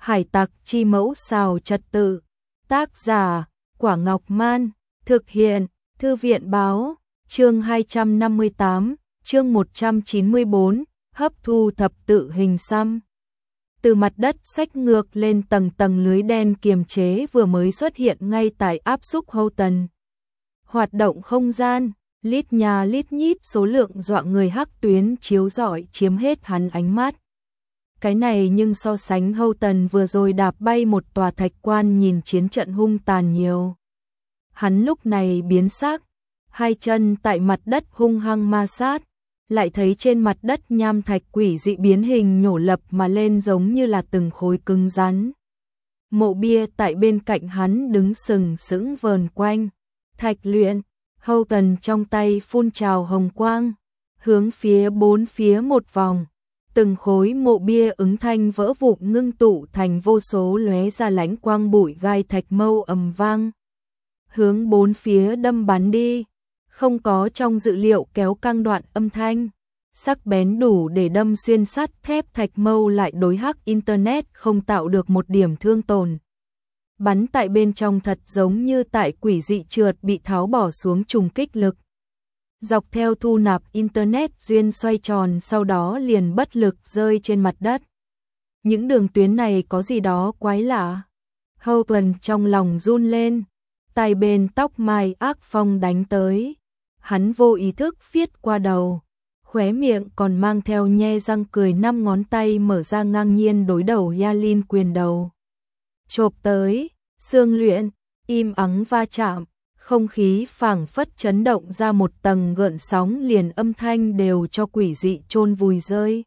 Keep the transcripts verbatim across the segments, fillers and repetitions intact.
Hải tặc chi mẫu xào trật tự. Tác giả, Quả Ngọc Man. Thực hiện, Thư viện Báo. Chương hai trăm năm mươi tám, chương một trăm chín mươi bốn, hấp thu thập tự hình xăm. Từ mặt đất xách ngược lên tầng tầng lưới đen kiềm chế vừa mới xuất hiện ngay tại áp xúc Houghton. Hoạt động không gian, lít nhà lít nhít số lượng dọa người hắc tuyến chiếu rọi chiếm hết hắn ánh mắt. Cái này nhưng so sánh Houghton vừa rồi đạp bay một tòa thạch quan nhìn chiến trận hung tàn nhiều. Hắn lúc này biến sắc, hai chân tại mặt đất hung hăng ma sát, lại thấy trên mặt đất nham thạch quỷ dị biến hình nhổ lập mà lên giống như là từng khối cứng rắn. Mộ bia tại bên cạnh hắn đứng sừng sững vờn quanh, thạch luyện, Houghton trong tay phun trào hồng quang, hướng phía bốn phía một vòng. Từng khối mộ bia ứng thanh vỡ vụn ngưng tụ thành vô số lóe ra lánh quang bụi gai thạch mâu ầm vang. Hướng bốn phía đâm bắn đi, không có trong dự liệu kéo căng đoạn âm thanh, sắc bén đủ để đâm xuyên sắt thép thạch mâu lại đối hắc internet không tạo được một điểm thương tổn. Bắn tại bên trong thật giống như tại quỷ dị trượt bị tháo bỏ xuống trùng kích lực. Dọc theo thu nạp internet duyên xoay tròn sau đó liền bất lực rơi trên mặt đất. Những đường tuyến này có gì đó quái lạ. Houghton trong lòng run lên, tay bên tóc mai ác phong đánh tới. Hắn vô ý thức viết qua đầu, khóe miệng còn mang theo nhe răng cười, năm ngón tay mở ra ngang nhiên đối đầu Yalin quyền đầu. Chộp tới, xương luyện, im ắng va chạm, không khí phảng phất chấn động ra một tầng gợn sóng, liền âm thanh đều cho quỷ dị chôn vùi rơi.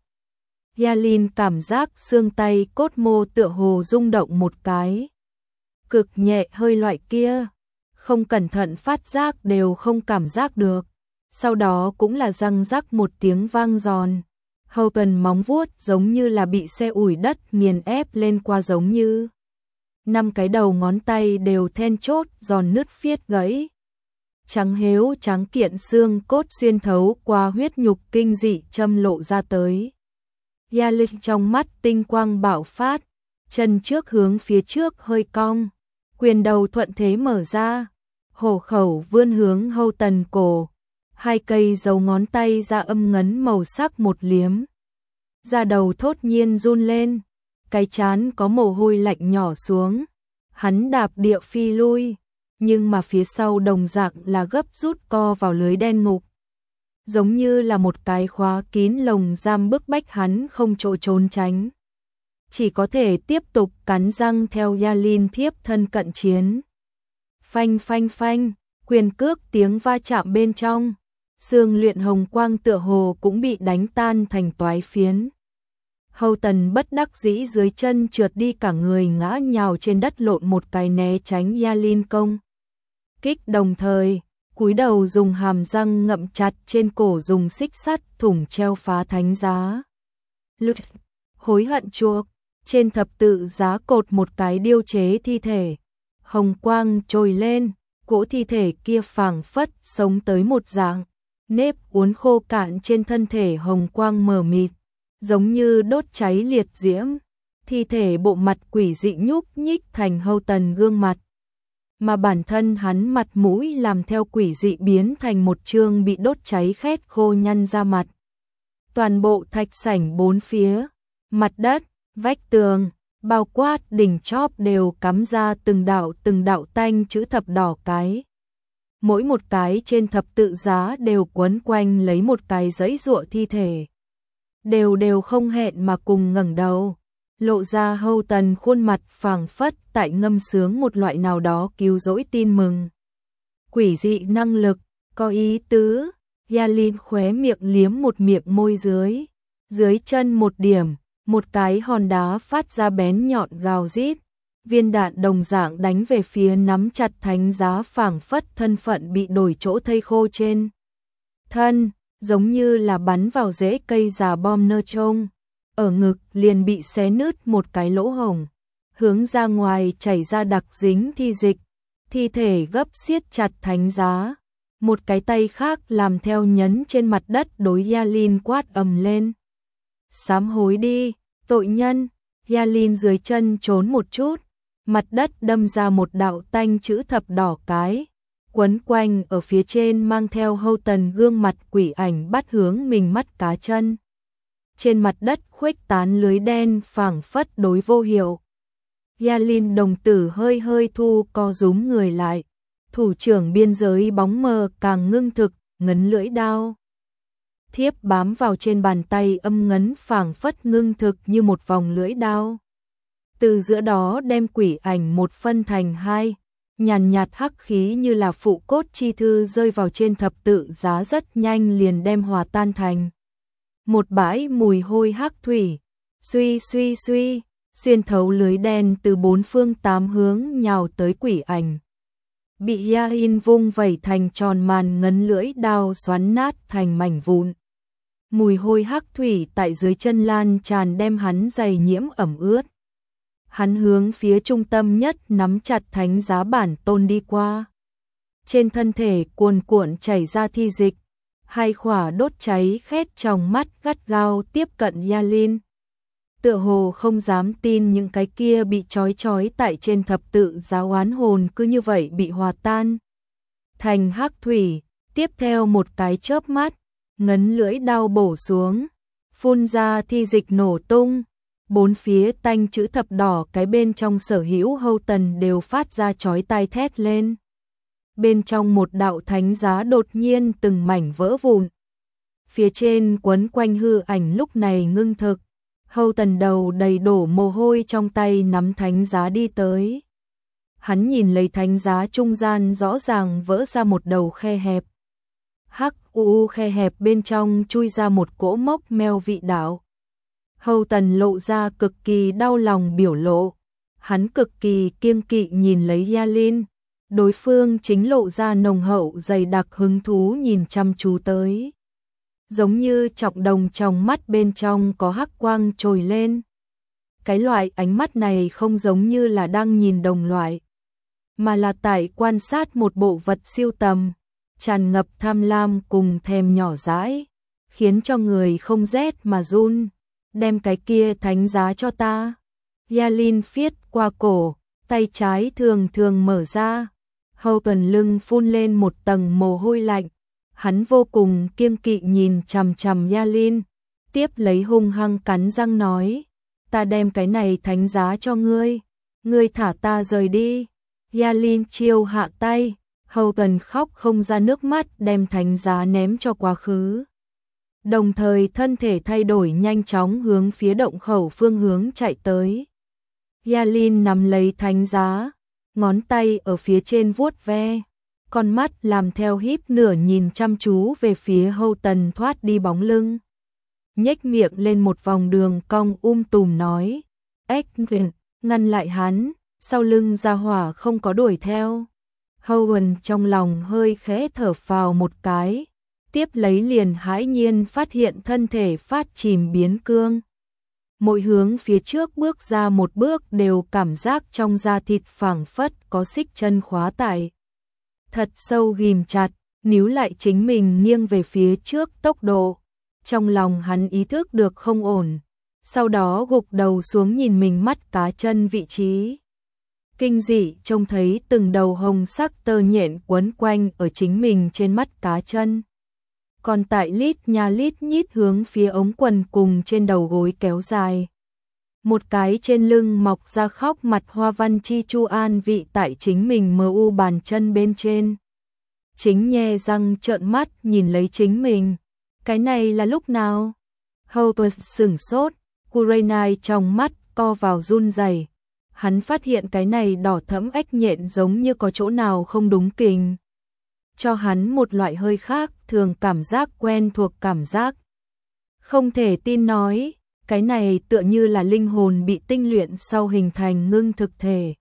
Yalin cảm giác xương tay cốt mô tựa hồ rung động một cái. Cực nhẹ hơi loại kia, không cẩn thận phát giác đều không cảm giác được. Sau đó cũng là răng rắc một tiếng vang giòn. Houghton móng vuốt giống như là bị xe ủi đất nghiền ép lên qua, giống như năm cái đầu ngón tay đều then chốt giòn nứt phiết gãy. Trắng héo trắng kiện xương cốt xuyên thấu qua huyết nhục kinh dị châm lộ ra tới. Yalin trong mắt tinh quang bạo phát, chân trước hướng phía trước hơi cong, quyền đầu thuận thế mở ra, hổ khẩu vươn hướng Houghton cổ, hai cây dấu ngón tay ra âm ngấn màu sắc một liếm. Da đầu thốt nhiên run lên, cái trán có mồ hôi lạnh nhỏ xuống. Hắn đạp địa phi lui, nhưng mà phía sau đồng dạng là gấp rút co vào lưới đen ngục. Giống như là một cái khóa kín lồng giam bức bách hắn không chỗ trốn tránh. Chỉ có thể tiếp tục cắn răng theo Yalin thiếp thân cận chiến. Phanh phanh phanh, quyền cước tiếng va chạm bên trong. Xương luyện hồng quang tựa hồ cũng bị đánh tan thành toái phiến. Houghton bất đắc dĩ dưới chân trượt đi, cả người ngã nhào trên đất lộn một cái né tránh Yalin công kích, đồng thời cúi đầu dùng hàm răng ngậm chặt trên cổ, dùng xích sắt thủng treo phá thánh giá. Lụt, hối hận chuộc, trên thập tự giá cột một cái điêu chế thi thể. Hồng quang trồi lên, cỗ thi thể kia phảng phất sống tới một dạng, nếp uốn khô cạn trên thân thể, hồng quang mờ mịt, giống như đốt cháy liệt diễm. Thi thể bộ mặt quỷ dị nhúc nhích thành Houghton gương mặt, mà bản thân hắn mặt mũi làm theo quỷ dị biến thành một chương bị đốt cháy khét khô nhăn ra mặt. Toàn bộ thạch sảnh bốn phía, mặt đất, vách tường, bao quát đỉnh chóp đều cắm ra từng đạo từng đạo tanh chữ thập đỏ cái. Mỗi một cái trên thập tự giá đều quấn quanh lấy một cái giấy giụa thi thể. Đều đều không hẹn mà cùng ngẩng đầu, lộ ra Houghton khuôn mặt phảng phất tại ngâm sướng một loại nào đó cứu rỗi tin mừng. Quỷ dị năng lực, có ý tứ. Yalin khóe miệng liếm một miệng môi dưới. Dưới chân một điểm, một cái hòn đá phát ra bén nhọn gào rít. Viên đạn đồng dạng đánh về phía nắm chặt thánh giá, phảng phất thân phận bị đổi chỗ thây khô trên thân, giống như là bắn vào rễ cây già bom nơ trông. Ở ngực liền bị xé nứt một cái lỗ hổng, hướng ra ngoài chảy ra đặc dính thi dịch. Thi thể gấp siết chặt thánh giá, một cái tay khác làm theo nhấn trên mặt đất, đối Yalin quát ầm lên. Sám hối đi, tội nhân. Yalin dưới chân trốn một chút, mặt đất đâm ra một đạo tanh chữ thập đỏ cái, quấn quanh ở phía trên mang theo hâu tần gương mặt quỷ ảnh bắt hướng mình mắt cá chân. Trên mặt đất khuếch tán lưới đen phảng phất đối vô hiệu. Yalin đồng tử hơi hơi thu co rúm người lại, thủ trưởng biên giới bóng mờ càng ngưng thực, ngấn lưỡi đao. Thiếp bám vào trên bàn tay âm ngấn phảng phất ngưng thực như một vòng lưỡi đao. Từ giữa đó đem quỷ ảnh một phân thành hai, nhàn nhạt hắc khí như là phụ cốt chi thư rơi vào trên thập tự giá rất nhanh liền đem hòa tan thành một bãi mùi hôi hắc thủy. Suy suy suy, xuyên thấu lưới đen từ bốn phương tám hướng nhào tới quỷ ảnh. Bị Yalin vung vẩy thành tròn màn ngấn lưỡi đao xoắn nát thành mảnh vụn. Mùi hôi hắc thủy tại dưới chân lan tràn đem hắn giày nhiễm ẩm ướt. Hắn hướng phía trung tâm nhất nắm chặt thánh giá bản tôn đi qua. Trên thân thể cuồn cuộn chảy ra thi dịch, hai khỏa đốt cháy khét trong mắt gắt gao tiếp cận Yalin. Tựa hồ không dám tin những cái kia bị trói trói tại trên thập tự giá oán hồn cứ như vậy bị hòa tan thành hắc thủy. Tiếp theo một cái chớp mắt, ngấn lưỡi đao bổ xuống, phun ra thi dịch nổ tung. Bốn phía tanh chữ thập đỏ cái bên trong sở hữu hâu tần đều phát ra chói tai thét lên. Bên trong một đạo thánh giá đột nhiên từng mảnh vỡ vụn. Phía trên quấn quanh hư ảnh lúc này ngưng thực. Hâu tần đầu đầy đổ mồ hôi trong tay nắm thánh giá đi tới. Hắn nhìn lấy thánh giá trung gian rõ ràng vỡ ra một đầu khe hẹp. Hắc u khe hẹp bên trong chui ra một cỗ mốc meo vị đạo. Hâu tần lộ ra cực kỳ đau lòng biểu lộ. Hắn cực kỳ kiêng kỵ nhìn lấy Yalin. Đối phương chính lộ ra nồng hậu dày đặc hứng thú nhìn chăm chú tới. Giống như trọng đồng trong mắt bên trong có hắc quang trồi lên. Cái loại ánh mắt này không giống như là đang nhìn đồng loại, mà là tại quan sát một bộ vật siêu tầm, tràn ngập tham lam cùng thèm nhỏ dãi, khiến cho người không rét mà run. Đem cái kia thánh giá cho ta. Yalin phiết qua cổ, tay trái thường thường mở ra. Hâu tuần lưng phun lên một tầng mồ hôi lạnh. Hắn vô cùng kiêng kỵ nhìn chằm chằm Yalin, tiếp lấy hung hăng cắn răng nói, ta đem cái này thánh giá cho ngươi, ngươi thả ta rời đi. Yalin chiêu hạ tay, Hâu tuần khóc không ra nước mắt đem thánh giá ném cho quá khứ. Đồng thời thân thể thay đổi nhanh chóng hướng phía động khẩu phương hướng chạy tới. Yalin nắm lấy thánh giá, ngón tay ở phía trên vuốt ve, con mắt làm theo híp nửa nhìn chăm chú về phía Hâu tần thoát đi bóng lưng. Nhếch miệng lên một vòng đường cong um tùm nói, ếch ngăn lại hắn, sau lưng ra hỏa không có đuổi theo. Howen trong lòng hơi khẽ thở phào một cái, tiếp lấy liền hãi nhiên phát hiện thân thể phát chìm biến cương. Mỗi hướng phía trước bước ra một bước đều cảm giác trong da thịt phảng phất có xích chân khóa tại. Thật sâu ghim chặt, níu lại chính mình nghiêng về phía trước tốc độ. Trong lòng hắn ý thức được không ổn, sau đó gục đầu xuống nhìn mình mắt cá chân vị trí. Kinh dị trông thấy từng đầu hồng sắc tơ nhện quấn quanh ở chính mình trên mắt cá chân. Còn tại lít nha lít nhít hướng phía ống quần cùng trên đầu gối kéo dài. Một cái trên lưng mọc ra khóc mặt hoa văn chi chu an vị tại chính mình mờ u bàn chân bên trên. Chính nhe răng trợn mắt nhìn lấy chính mình. Cái này là lúc nào? Howard sửng sốt, Kurenai trong mắt co vào run rẩy. Hắn phát hiện cái này đỏ thẫm ếch nhện giống như có chỗ nào không đúng kình. Cho hắn một loại hơi khác thường cảm giác quen thuộc cảm giác. Không thể tin nói, cái này tựa như là linh hồn bị tinh luyện sau hình thành ngưng thực thể.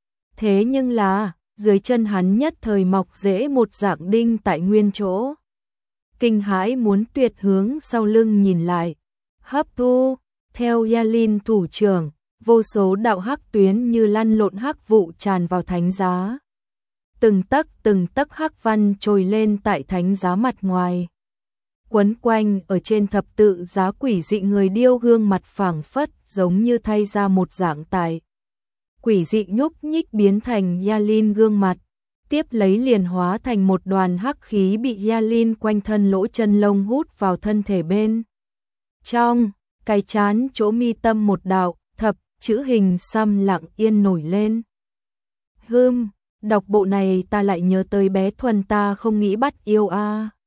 Thế nhưng là, dưới chân hắn nhất thời mọc rễ một dạng đinh tại nguyên chỗ. Kinh hãi muốn tuyệt hướng sau lưng nhìn lại. Hấp thu, theo Yalin thủ trưởng, vô số đạo hắc tuyến như lăn lộn hắc vụ tràn vào thánh giá. Từng tấc từng tấc hắc văn trồi lên tại thánh giá mặt ngoài. quấn quanh ở trên thập tự giá quỷ dị người điêu gương mặt phảng phất giống như thay ra một dạng tài. Quỷ dị nhúc nhích biến thành Yalin gương mặt, tiếp lấy liền hóa thành một đoàn hắc khí bị Yalin quanh thân lỗ chân lông hút vào thân thể bên. Trong, cái chán chỗ mi tâm một đạo, thập, chữ hình xăm lặng yên nổi lên. Hưm, đọc bộ này ta lại nhớ tới bé Thuần ta không nghĩ bắt yêu a.